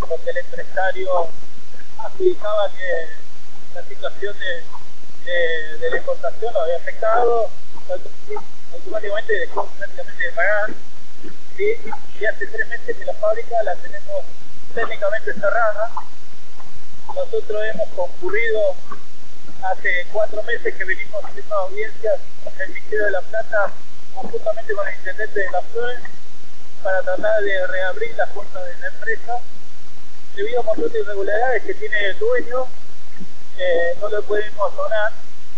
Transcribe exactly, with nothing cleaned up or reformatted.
donde el empresario adjudicaba que la situación de, de, de la importación lo había afectado, automáticamente dejó prácticamente de pagar, ¿sí? Y hace tres meses que la fábrica la tenemos técnicamente cerrada. Nosotros hemos concurrido hace cuatro meses que venimos haciendo audiencias en el Ministerio de la Plata, conjuntamente con el intendente de la zona, para tratar de reabrir las puertas de la empresa. Debido a un montón de irregularidades que tiene el dueño, eh, no lo podemos donar.